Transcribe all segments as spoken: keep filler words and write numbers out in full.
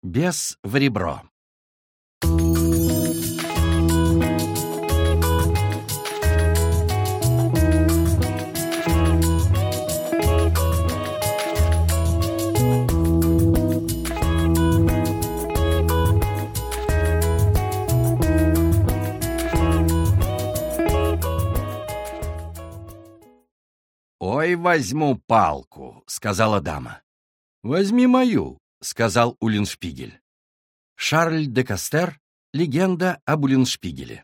Бес в ребро. «Ой, возьму палку», — сказала дама. «Возьми мою», — сказал Уллиншпигель. Шарль де Кастер. Легенда об Уллиншпигеле.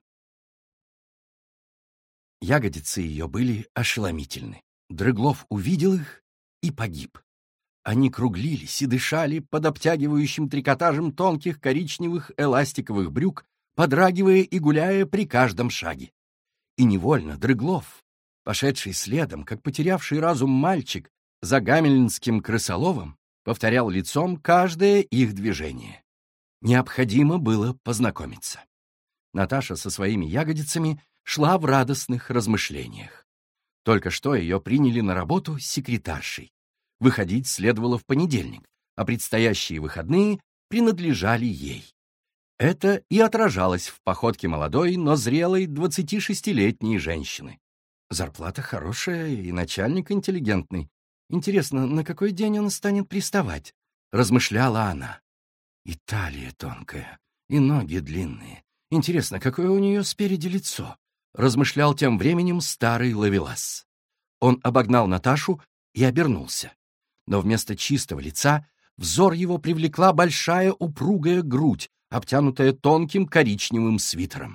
Ягодицы ее были ошеломительны. Дрыглов увидел их и погиб. Они круглились и дышали под обтягивающим трикотажем тонких коричневых эластиковых брюк, подрагивая и гуляя при каждом шаге. И невольно Дрыглов, пошедший следом, как потерявший разум мальчик, за гамельнским крысоловом, повторял лицом каждое их движение. Необходимо было познакомиться. Наташа со своими ягодицами шла в радостных размышлениях. Только что ее приняли на работу секретаршей. Выходить следовало в понедельник, а предстоящие выходные принадлежали ей. Это и отражалось в походке молодой, но зрелой двадцатишестилетней женщины. Зарплата хорошая и начальник интеллигентный. Интересно, на какой день он станет приставать? Размышляла она. И талия тонкая, и ноги длинные. Интересно, какое у нее спереди лицо? Размышлял тем временем старый ловелас. Он обогнал Наташу и обернулся. Но вместо чистого лица взор его привлекла большая упругая грудь, обтянутая тонким коричневым свитером.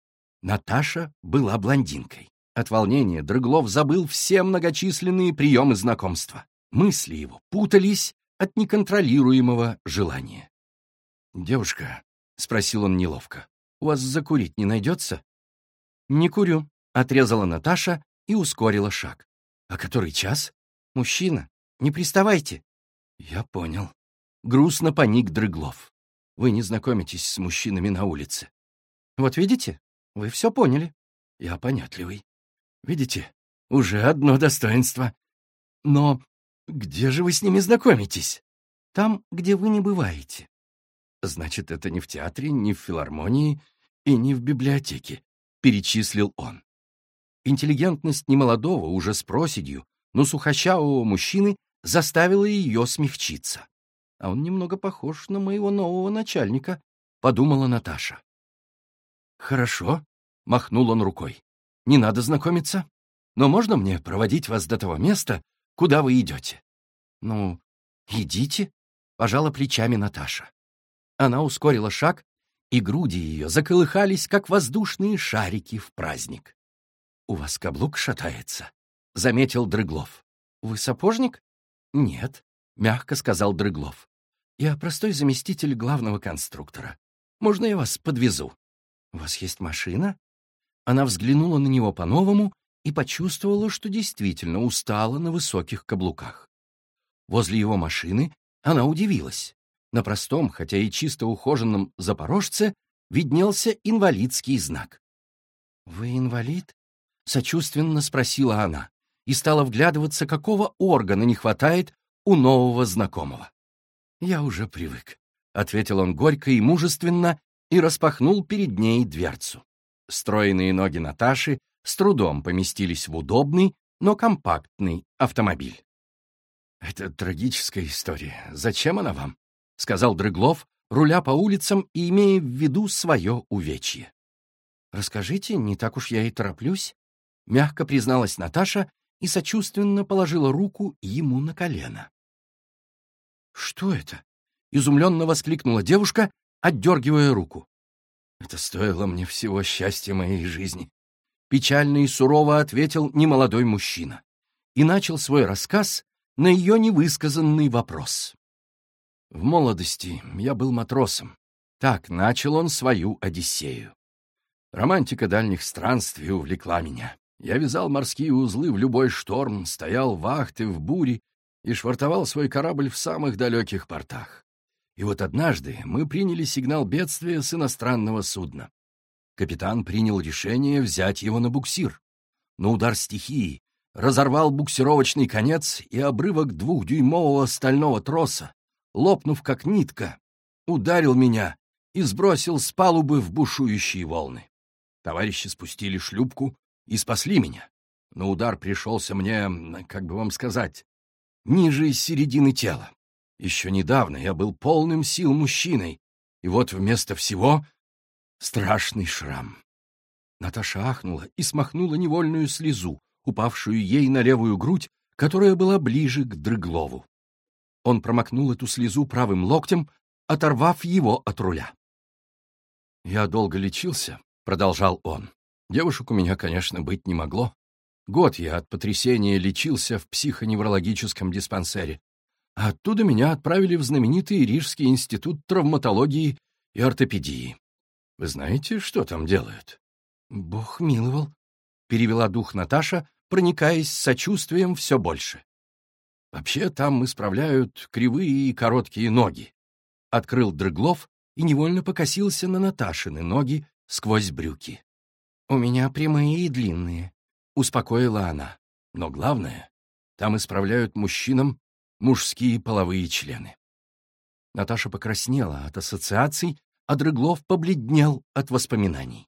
Наташа была блондинкой. От волнения Дрыглов забыл все многочисленные приемы знакомства. Мысли его путались от неконтролируемого желания. «Девушка», — спросил он неловко, — «у вас закурить не найдется?» «Не курю», — отрезала Наташа и ускорила шаг. «А который час? Мужчина, не приставайте». «Я понял». Грустно поник Дрыглов. «Вы не знакомитесь с мужчинами на улице». «Вот видите, вы все поняли». «Я понятливый. Видите, уже одно достоинство. Но где же вы с ними знакомитесь?» «Там, где вы не бываете». «Значит, это не в театре, не в филармонии и не в библиотеке», — перечислил он. Интеллигентность немолодого, уже с проседью, но сухощавого мужчины заставила ее смягчиться. «А он немного похож на моего нового начальника», — подумала Наташа. «Хорошо», — махнул он рукой. «Не надо знакомиться. Но можно мне проводить вас до того места, куда вы идете?» «Ну, идите», — пожала плечами Наташа. Она ускорила шаг, и груди ее заколыхались, как воздушные шарики в праздник. «У вас каблук шатается», — заметил Дрыглов. «Вы сапожник?» «Нет», — мягко сказал Дрыглов. «Я простой заместитель главного конструктора. Можно я вас подвезу?» «У вас есть машина?» Она взглянула на него по-новому и почувствовала, что действительно устала на высоких каблуках. Возле его машины она удивилась. На простом, хотя и чисто ухоженном запорожце виднелся инвалидский знак. «Вы инвалид?» — сочувственно спросила она и стала вглядываться, какого органа не хватает у нового знакомого. «Я уже привык», — ответил он горько и мужественно и распахнул перед ней дверцу. Стройные ноги Наташи с трудом поместились в удобный, но компактный автомобиль. «Это трагическая история. Зачем она вам?» — сказал Дрыглов, руля по улицам и имея в виду свое увечье. «Расскажите, не так уж я и тороплюсь», — мягко призналась Наташа и сочувственно положила руку ему на колено. «Что это?» — изумленно воскликнула девушка, отдергивая руку. «Это стоило мне всего счастья моей жизни», — печально и сурово ответил немолодой мужчина и начал свой рассказ на ее невысказанный вопрос. «В молодости я был матросом. Так начал он свою Одиссею. Романтика дальних странствий увлекла меня. Я вязал морские узлы в любой шторм, стоял вахты в буре и швартовал свой корабль в самых далеких портах. И вот однажды мы приняли сигнал бедствия с иностранного судна. Капитан принял решение взять его на буксир. Но удар стихии разорвал буксировочный конец, и обрывок двухдюймового стального троса, лопнув как нитка, ударил меня и сбросил с палубы в бушующие волны. Товарищи спустили шлюпку и спасли меня, но удар пришелся мне, как бы вам сказать, ниже середины тела. Еще недавно я был полным сил мужчиной, и вот вместо всего страшный шрам. Наташа ахнула и смахнула невольную слезу, упавшую ей на левую грудь, которая была ближе к Дрыглову. Он промокнул эту слезу правым локтем, оторвав его от руля. «Я долго лечился», — продолжал он. «Девушек у меня, конечно, быть не могло. Год я от потрясения лечился в психоневрологическом диспансере. А оттуда меня отправили в знаменитый Рижский институт травматологии и ортопедии. Вы знаете, что там делают?» «Бог миловал», — перевела дух Наташа, проникаясь сочувствием все больше. «Вообще там исправляют кривые и короткие ноги», — открыл Дрыглов и невольно покосился на Наташины ноги сквозь брюки. «У меня прямые и длинные», — успокоила она. «Но главное, там исправляют мужчинам мужские половые члены». Наташа покраснела от ассоциаций, а Дрыглов побледнел от воспоминаний.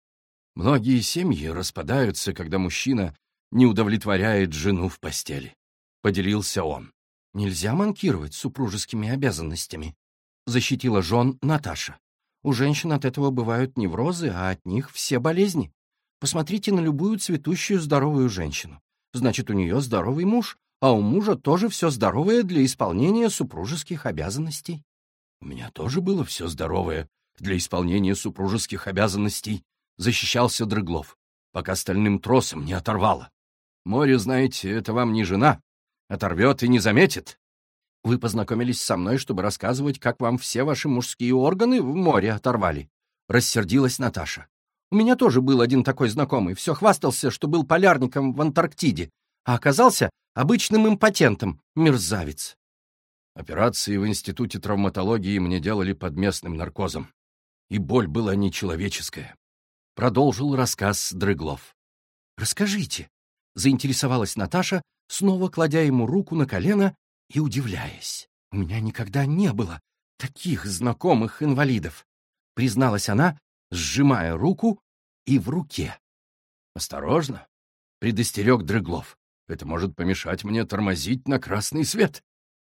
«Многие семьи распадаются, когда мужчина не удовлетворяет жену в постели», — поделился он. «Нельзя манкировать супружескими обязанностями», — защитила жен Наташа. «У женщин от этого бывают неврозы, а от них все болезни. Посмотрите на любую цветущую здоровую женщину. Значит, у нее здоровый муж, а у мужа тоже все здоровое для исполнения супружеских обязанностей». «У меня тоже было все здоровое для исполнения супружеских обязанностей», — защищался Дрыглов, пока стальным тросом не оторвало. «Море, знаете, это вам не жена. Оторвет и не заметит». «Вы познакомились со мной, чтобы рассказывать, как вам все ваши мужские органы в море оторвали», — рассердилась Наташа. «У меня тоже был один такой знакомый, все хвастался, что был полярником в Антарктиде, а оказался обычным импотентом, мерзавец». «Операции в институте травматологии мне делали под местным наркозом, и боль была нечеловеческая», — продолжил рассказ Дрыглов. «Расскажите», — заинтересовалась Наташа, снова кладя ему руку на колено и удивляясь. «У меня никогда не было таких знакомых инвалидов», — призналась она, сжимая руку и в руке. «Осторожно», — предостерег Дрыглов. «Это может помешать мне тормозить на красный свет».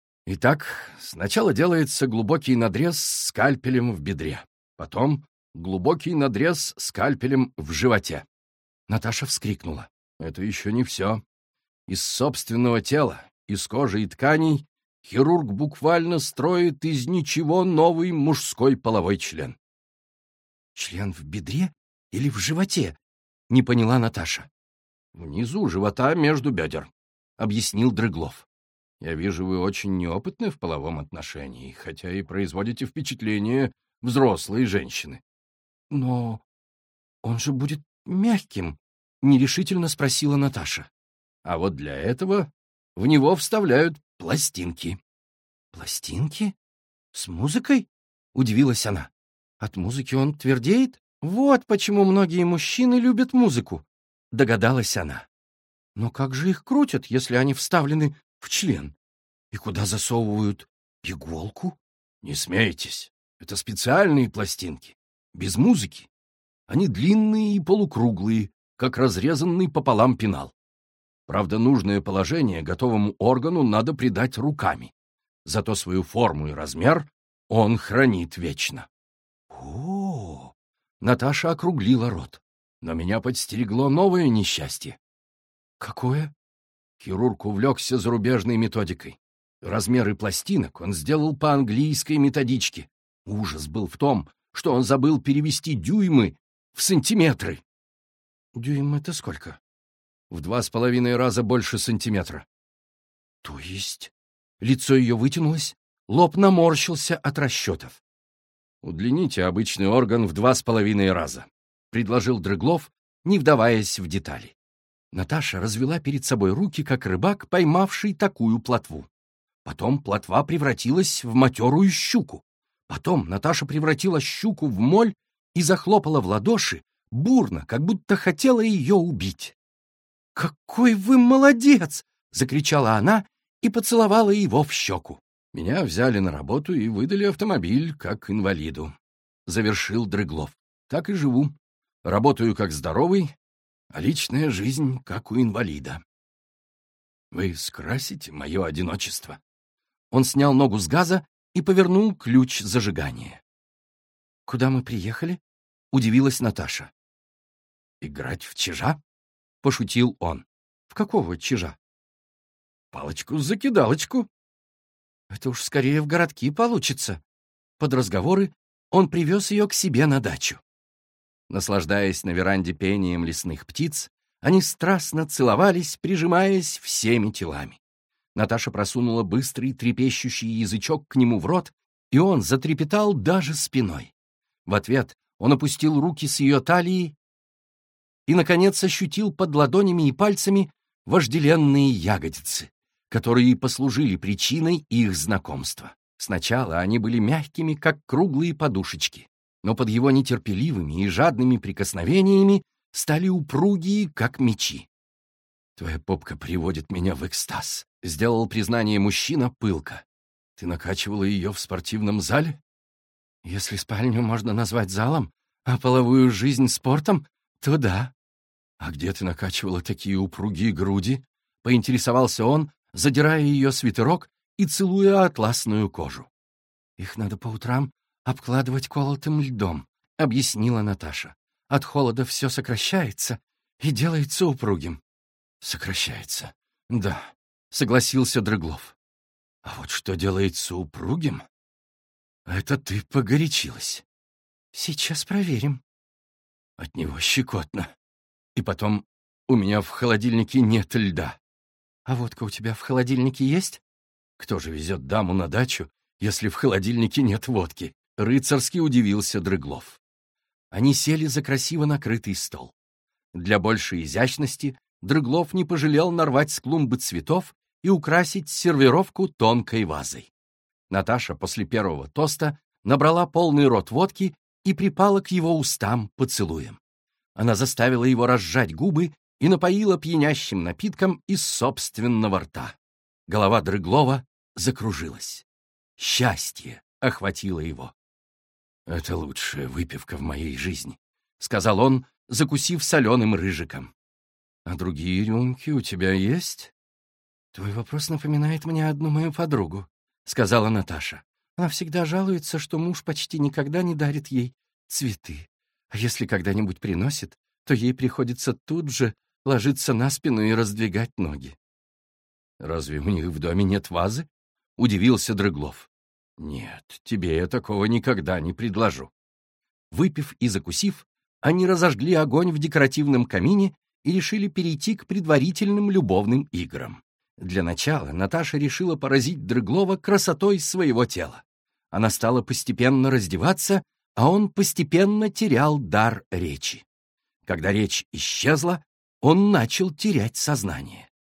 Итак, сначала делается глубокий надрез скальпелем в бедре, потом глубокий надрез скальпелем в животе. Наташа вскрикнула. Это еще не все. Из собственного тела, из кожи и тканей хирург буквально строит из ничего новый мужской половой член. «Член в бедре или в животе?» — не поняла Наташа. «Внизу живота между бедер», — объяснил Дрыглов. «Я вижу, вы очень неопытны в половом отношении, хотя и производите впечатление взрослой женщины». «Но он же будет мягким», — нерешительно спросила Наташа. «А вот для этого в него вставляют пластинки». «Пластинки? С музыкой?» — удивилась она. «От музыки он твердеет? Вот почему многие мужчины любят музыку», — догадалась она. «Но как же их крутят, если они вставлены в член? И куда засовывают иголку?» «Не смейтесь, это специальные пластинки, без музыки. Они длинные и полукруглые, как разрезанный пополам пенал. Правда, нужное положение готовому органу надо придать руками. Зато свою форму и размер он хранит вечно». «О-о-о!» — Наташа округлила рот. «Но меня подстерегло новое несчастье». «Какое?» Хирург увлекся зарубежной методикой. Размеры пластинок он сделал по английской методичке. Ужас был в том, что он забыл перевести дюймы в сантиметры. «Дюйм — это сколько?» «В два с половиной раза больше сантиметра». «То есть?» Лицо ее вытянулось, лоб наморщился от расчетов. «Удлините обычный орган в два с половиной раза», — предложил Дрыглов, не вдаваясь в детали. Наташа развела перед собой руки, как рыбак, поймавший такую плотву. Потом плотва превратилась в матерую щуку. Потом Наташа превратила щуку в моль и захлопала в ладоши, бурно, как будто хотела ее убить. «Какой вы молодец!» — закричала она и поцеловала его в щеку. Меня взяли на работу и выдали автомобиль как инвалиду. Завершил Дрыглов. Так и живу. Работаю как здоровый, а личная жизнь как у инвалида. Вы скрасите мое одиночество. Он снял ногу с газа и повернул ключ зажигания. «Куда мы приехали?» — удивилась Наташа. «Играть в чижа?» — пошутил он. «В какого чижа?» «Палочку-закидалочку». «Это уж скорее в городки получится». Под разговоры он привез ее к себе на дачу. Наслаждаясь на веранде пением лесных птиц, они страстно целовались, прижимаясь всеми телами. Наташа просунула быстрый трепещущий язычок к нему в рот, и он затрепетал даже спиной. В ответ он опустил руки с ее талии и, наконец, ощутил под ладонями и пальцами вожделенные ягодицы, которые послужили причиной их знакомства. Сначала они были мягкими, как круглые подушечки, но под его нетерпеливыми и жадными прикосновениями стали упругие, как мечи. «Твоя попка приводит меня в экстаз», — сделал признание мужчина пылко. «Ты накачивала ее в спортивном зале?» «Если спальню можно назвать залом, а половую жизнь спортом, то да». «А где ты накачивала такие упругие груди?» — поинтересовался он, задирая ее свитерок и целуя атласную кожу. «Их надо по утрам обкладывать колотым льдом», — объяснила Наташа. «От холода все сокращается и делается упругим». «Сокращается, да», — согласился Дрыглов. «А вот что делается упругим? Это ты погорячилась». «Сейчас проверим». От него щекотно. И потом, у меня в холодильнике нет льда. «А водка у тебя в холодильнике есть?» «Кто же везет даму на дачу, если в холодильнике нет водки?» Рыцарски удивился Дрыглов. Они сели за красиво накрытый стол. Для большей изящности Дрыглов не пожалел нарвать с клумбы цветов и украсить сервировку тонкой вазой. Наташа после первого тоста набрала полный рот водки и припала к его устам поцелуем. Она заставила его разжать губы и напоила пьянящим напитком из собственного рта. Голова Дрыглова закружилась. Счастье охватило его. «Это лучшая выпивка в моей жизни», — сказал он, закусив соленым рыжиком. «А другие рюмки у тебя есть?» «Твой вопрос напоминает мне одну мою подругу», — сказала Наташа. «Она всегда жалуется, что муж почти никогда не дарит ей цветы. А если когда-нибудь приносит, то ей приходится тут же ложиться на спину и раздвигать ноги». «Разве у них в доме нет вазы?» — удивился Дрыглов. «Нет, тебе я такого никогда не предложу». Выпив и закусив, они разожгли огонь в декоративном камине и решили перейти к предварительным любовным играм. Для начала Наташа решила поразить Дрыглова красотой своего тела. Она стала постепенно раздеваться, а он постепенно терял дар речи. Когда речь исчезла, он начал терять сознание.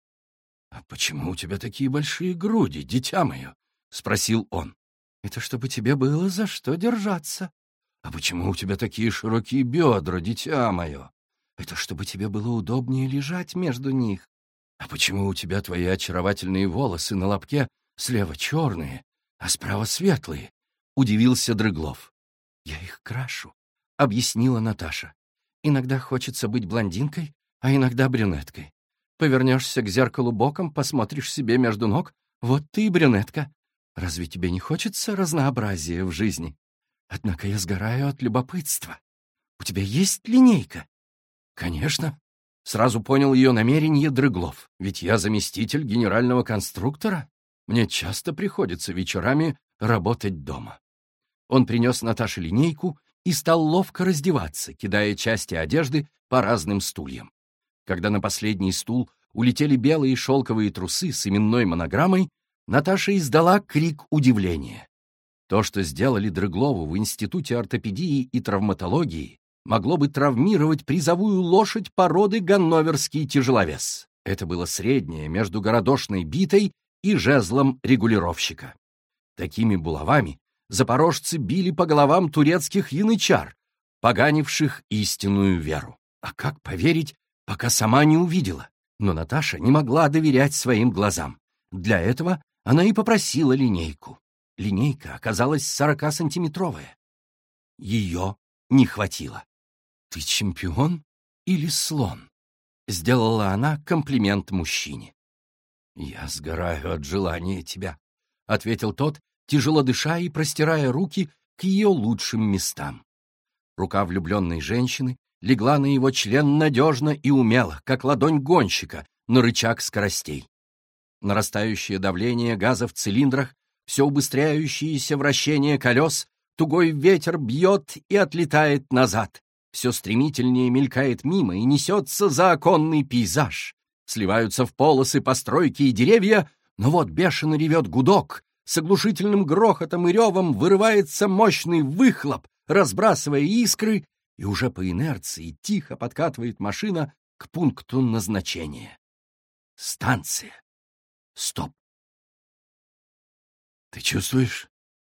«А почему у тебя такие большие груди, дитя мое?» — спросил он. «Это чтобы тебе было за что держаться». «А почему у тебя такие широкие бедра, дитя мое?» «Это чтобы тебе было удобнее лежать между них». «А почему у тебя твои очаровательные волосы на лобке слева черные, а справа светлые?» — удивился Дрыглов. «Я их крашу», — объяснила Наташа. «Иногда хочется быть блондинкой, а иногда брюнеткой. Повернешься к зеркалу боком, посмотришь себе между ног, вот ты и брюнетка. Разве тебе не хочется разнообразия в жизни? Однако я сгораю от любопытства. У тебя есть линейка?» «Конечно». Сразу понял ее намерение Дрыглов. «Ведь я заместитель генерального конструктора. Мне часто приходится вечерами работать дома». Он принес Наташе линейку и стал ловко раздеваться, кидая части одежды по разным стульям. Когда на последний стул улетели белые шелковые трусы с именной монограммой, Наташа издала крик удивления. То, что сделали Дрыглову в Институте ортопедии и травматологии, могло бы травмировать призовую лошадь породы ганноверский тяжеловес. Это было среднее между городошной битой и жезлом регулировщика. Такими булавами запорожцы били по головам турецких янычар, поганивших истинную веру. А как поверить, пока сама не увидела? Но Наташа не могла доверять своим глазам. Для этого она и попросила линейку. Линейка оказалась сорокасантиметровая. Ее не хватило. «Ты чемпион или слон?» — сделала она комплимент мужчине. «Я сгораю от желания тебя», — ответил тот, тяжело дыша и простирая руки к ее лучшим местам. Рука влюбленной женщины легла на его член надежно и умело, как ладонь гонщика на рычаг скоростей. Нарастающее давление газа в цилиндрах, все убыстряющееся вращение колес, тугой ветер бьет и отлетает назад. Все стремительнее мелькает мимо и несется за оконный пейзаж. Сливаются в полосы постройки и деревья, но вот бешено ревет гудок, с оглушительным грохотом и ревом вырывается мощный выхлоп, разбрасывая искры, и уже по инерции тихо подкатывает машина к пункту назначения. Станция. Стоп. «Ты чувствуешь?»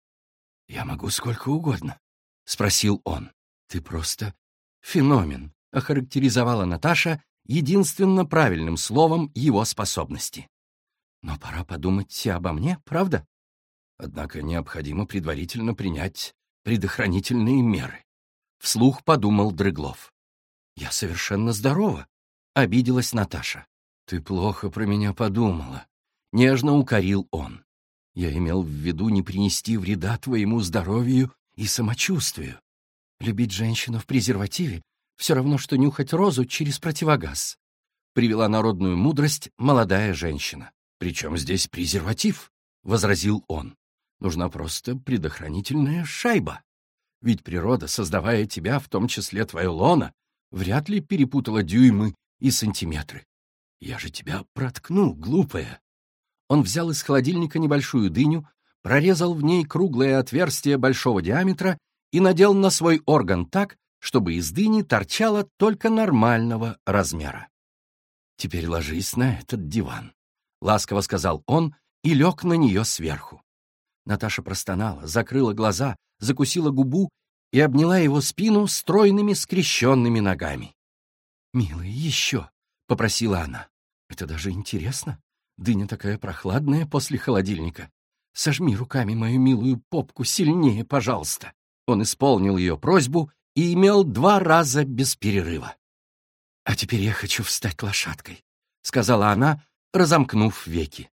«Я могу сколько угодно», — спросил он. «Ты просто феномен», — охарактеризовала Наташа единственно правильным словом его способности. «Но пора подумать и обо мне, правда? Однако необходимо предварительно принять предохранительные меры», — вслух подумал Дрыглов. «Я совершенно здорова», — обиделась Наташа. «Ты плохо про меня подумала», — нежно укорил он. «Я имел в виду не принести вреда твоему здоровью и самочувствию. Любить женщину в презервативе — все равно, что нюхать розу через противогаз», — привела народную мудрость молодая женщина. «Причем здесь презерватив?» — возразил он. «Нужна просто предохранительная шайба. Ведь природа, создавая тебя, в том числе твое лоно, вряд ли перепутала дюймы и сантиметры. Я же тебя проткну, глупая». Он взял из холодильника небольшую дыню, прорезал в ней круглое отверстие большого диаметра и надел на свой орган так, чтобы из дыни торчало только нормального размера. «Теперь ложись на этот диван», — ласково сказал он и лег на нее сверху. Наташа простонала, закрыла глаза, закусила губу и обняла его спину стройными скрещенными ногами. «Милый, еще», — попросила она. «Это даже интересно. Дыня такая прохладная после холодильника. Сожми руками мою милую попку сильнее, пожалуйста». Он исполнил ее просьбу и имел два раза без перерыва. «А теперь я хочу встать лошадкой», — сказала она, разомкнув веки.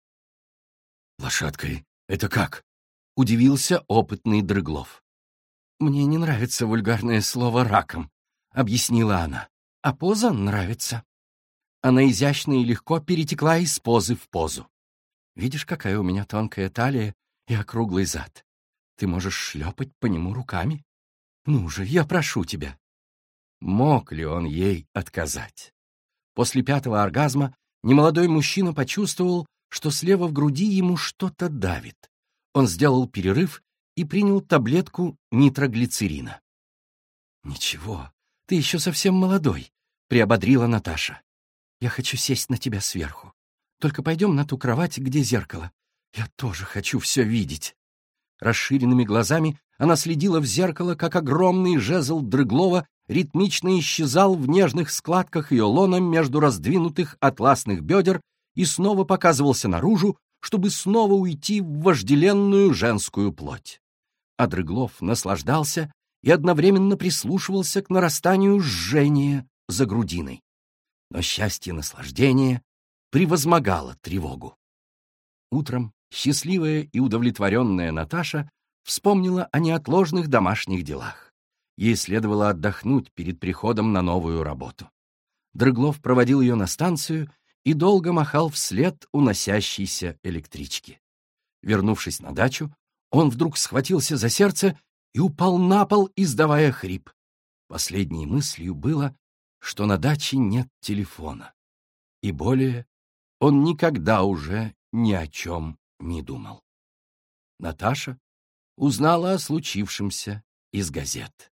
«Лошадкой? Это как?» — удивился опытный Дрыглов. «Мне не нравится вульгарное слово «раком», — объяснила она. «А поза нравится». Она изящно и легко перетекла из позы в позу. «Видишь, какая у меня тонкая талия и округлый зад? Ты можешь шлепать по нему руками? Ну же, я прошу тебя». Мог ли он ей отказать? После пятого оргазма немолодой мужчина почувствовал, что слева в груди ему что-то давит. Он сделал перерыв и принял таблетку нитроглицерина. «Ничего, ты еще совсем молодой», — приободрила Наташа. «Я хочу сесть на тебя сверху. Только пойдем на ту кровать, где зеркало. Я тоже хочу все видеть». Расширенными глазами она следила в зеркало, как огромный жезл Дрыглова ритмично исчезал в нежных складках ее лона между раздвинутых атласных бедер и снова показывался наружу, чтобы снова уйти в вожделенную женскую плоть. А Дрыглов наслаждался и одновременно прислушивался к нарастанию жжения за грудиной. Но счастье наслаждения превозмогало тревогу. Утром счастливая и удовлетворенная Наташа вспомнила о неотложных домашних делах. Ей следовало отдохнуть перед приходом на новую работу. Дрыглов проводил ее на станцию и долго махал вслед уносящейся электрички. Вернувшись на дачу, он вдруг схватился за сердце и упал на пол, издавая хрип. Последней мыслью было, что на даче нет телефона. И более он никогда уже ни о чем не думал. Наташа узнала о случившемся из газет.